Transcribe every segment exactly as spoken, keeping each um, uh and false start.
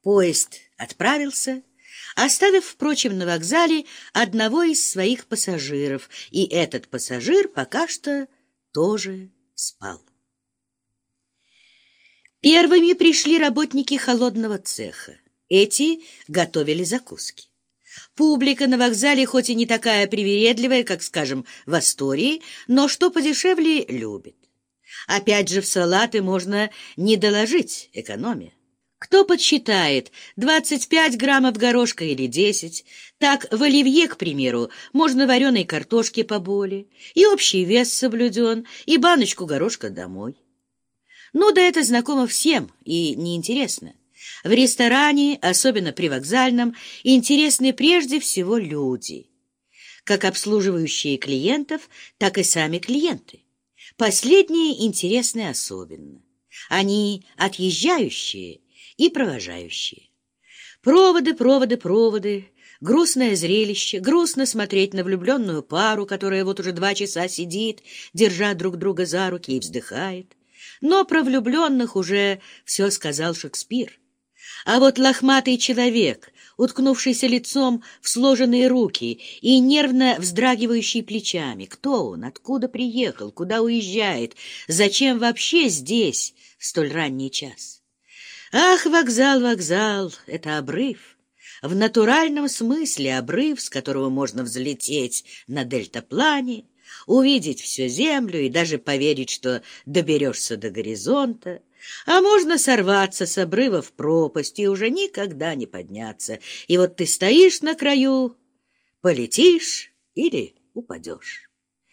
Поезд отправился, оставив, впрочем, на вокзале одного из своих пассажиров, и этот пассажир пока что тоже спал. Первыми пришли работники холодного цеха. Эти готовили закуски. Публика на вокзале хоть и не такая привередливая, как, скажем, в Астории, но что подешевле любит. Опять же, в салаты можно не доложить, экономия. Кто подсчитает, двадцать пять граммов горошка или десять, так в оливье, к примеру, можно вареной картошки поболее, и общий вес соблюден, и баночку горошка домой. Ну да это знакомо всем и неинтересно. В ресторане, особенно при вокзальном, интересны прежде всего люди, как обслуживающие клиентов, так и сами клиенты. Последние интересны особенно. Они отъезжающие и провожающие. Проводы, проводы, проводы. Грустное зрелище. Грустно смотреть на влюбленную пару, которая вот уже два часа сидит, держа друг друга за руки, и вздыхает. Но про влюбленных уже все сказал Шекспир. А вот лохматый человек, уткнувшийся лицом в сложенные руки и нервно вздрагивающий плечами, кто он, откуда приехал, куда уезжает, зачем вообще здесь в столь ранний час? Ах, вокзал, вокзал, это обрыв. В натуральном смысле обрыв, с которого можно взлететь на дельтаплане, увидеть всю землю и даже поверить, что доберешься до горизонта, а можно сорваться с обрыва в пропасть и уже никогда не подняться. И вот ты стоишь на краю, полетишь или упадешь.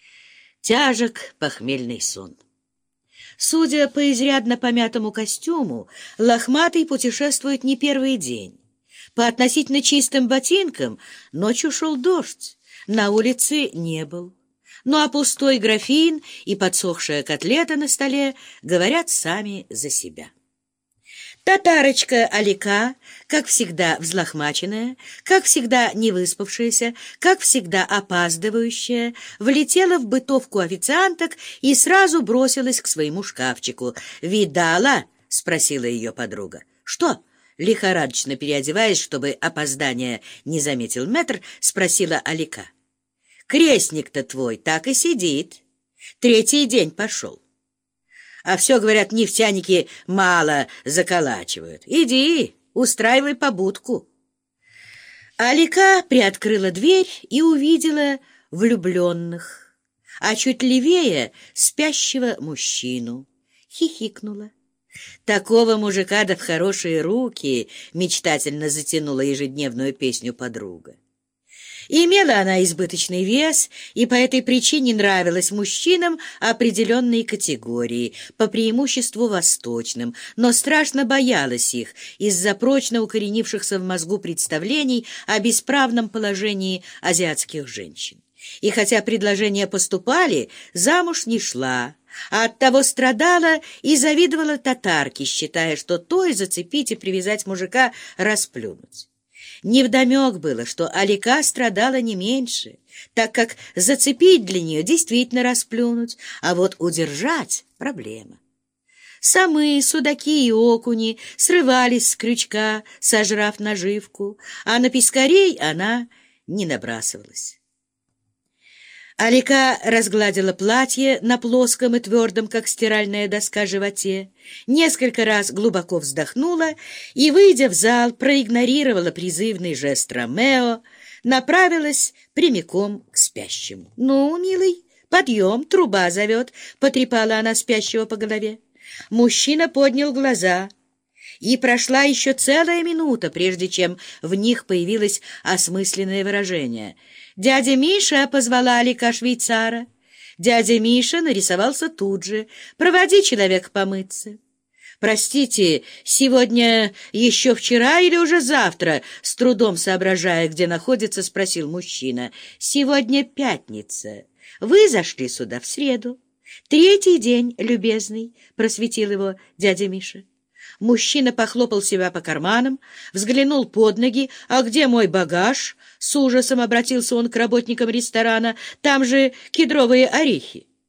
Тяжек похмельный сон. Судя по изрядно помятому костюму, лохматый путешествует не первый день. По относительно чистым ботинкам ночью шел дождь, на улице не был. Ну а пустой графин и подсохшая котлета на столе говорят сами за себя. Татарочка Алика, как всегда взлохмаченная, как всегда невыспавшаяся, как всегда опаздывающая, влетела в бытовку официанток и сразу бросилась к своему шкафчику. «Видала?» — спросила ее подруга. «Что?» — лихорадочно переодеваясь, чтобы опоздание не заметил мэтр, спросила Алика. «Крестник-то твой так и сидит. Третий день пошел. А все, говорят, нефтяники мало заколачивают. Иди, устраивай побудку». Алика приоткрыла дверь и увидела влюбленных, а чуть левее спящего мужчину. Хихикнула. «Такого мужика да в хорошие руки!» — мечтательно затянула ежедневную песню подруга. Имела она избыточный вес, и по этой причине нравилась мужчинам определенной категории, по преимуществу восточным, но страшно боялась их из-за прочно укоренившихся в мозгу представлений о бесправном положении азиатских женщин. И хотя предложения поступали, замуж не шла, а оттого страдала и завидовала татарке, считая, что той зацепить и привязать мужика расплюнуть. Невдомек было, что Алика страдала не меньше, так как зацепить для нее действительно расплюнуть, а вот удержать — проблема. Самые судаки и окуни срывались с крючка, сожрав наживку, а на пескарей она не набрасывалась. Алика разгладила платье на плоском и твердом, как стиральная доска, животе, несколько раз глубоко вздохнула и, выйдя в зал, проигнорировала призывный жест Ромео, направилась прямиком к спящему. «Ну, милый, подъем, труба зовет», — потрепала она спящего по голове. Мужчина поднял глаза, и прошла еще целая минута, прежде чем в них появилось осмысленное выражение. «Дядя Миша», — позвала Алика швейцара. Дядя Миша нарисовался тут же. «Проводи человека помыться». «Простите, сегодня еще вчера или уже завтра?» С трудом соображая, где находится, спросил мужчина. «Сегодня пятница. Вы зашли сюда в среду. Третий день, любезный», — просветил его дядя Миша. Мужчина похлопал себя по карманам, взглянул под ноги. «А где мой багаж?» С ужасом обратился он к работникам ресторана. «Там же кедровые орехи».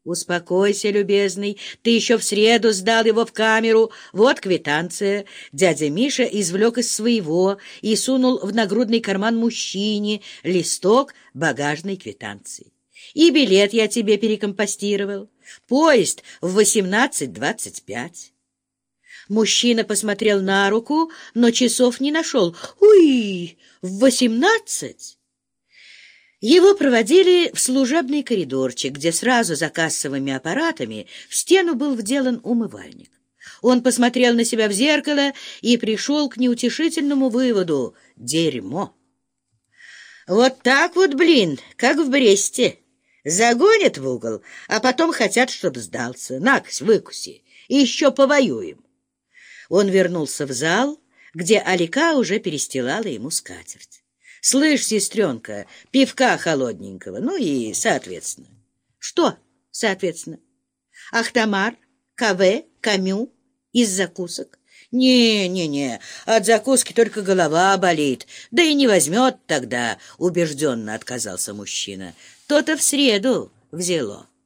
Успокойся, любезный, ты еще в среду сдал его в камеру. Вот квитанция. Дядя Миша извлек из своего и сунул в нагрудный карман мужчине листок багажной квитанции. И билет я тебе перекомпостировал. Поезд в восемнадцать двадцать пять. Мужчина посмотрел на руку, но часов не нашел. Уй, в восемнадцать! Его проводили в служебный коридорчик, где сразу за кассовыми аппаратами в стену был вделан умывальник. Он посмотрел на себя в зеркало и пришел к неутешительному выводу — дерьмо. Вот так вот, блин, как в Бресте. Загонят в угол, а потом хотят, чтоб сдался. Накось, выкуси, и еще повоюем. Он вернулся в зал, где Алика уже перестилала ему скатерть. «Слышь, сестренка, пивка холодненького, ну и соответственно». «Что соответственно? Ахтамар, каве, камю, из закусок?» «Не-не-не, от закуски только голова болит, да и не возьмет тогда», — убежденно отказался мужчина. «То-то в среду взяло».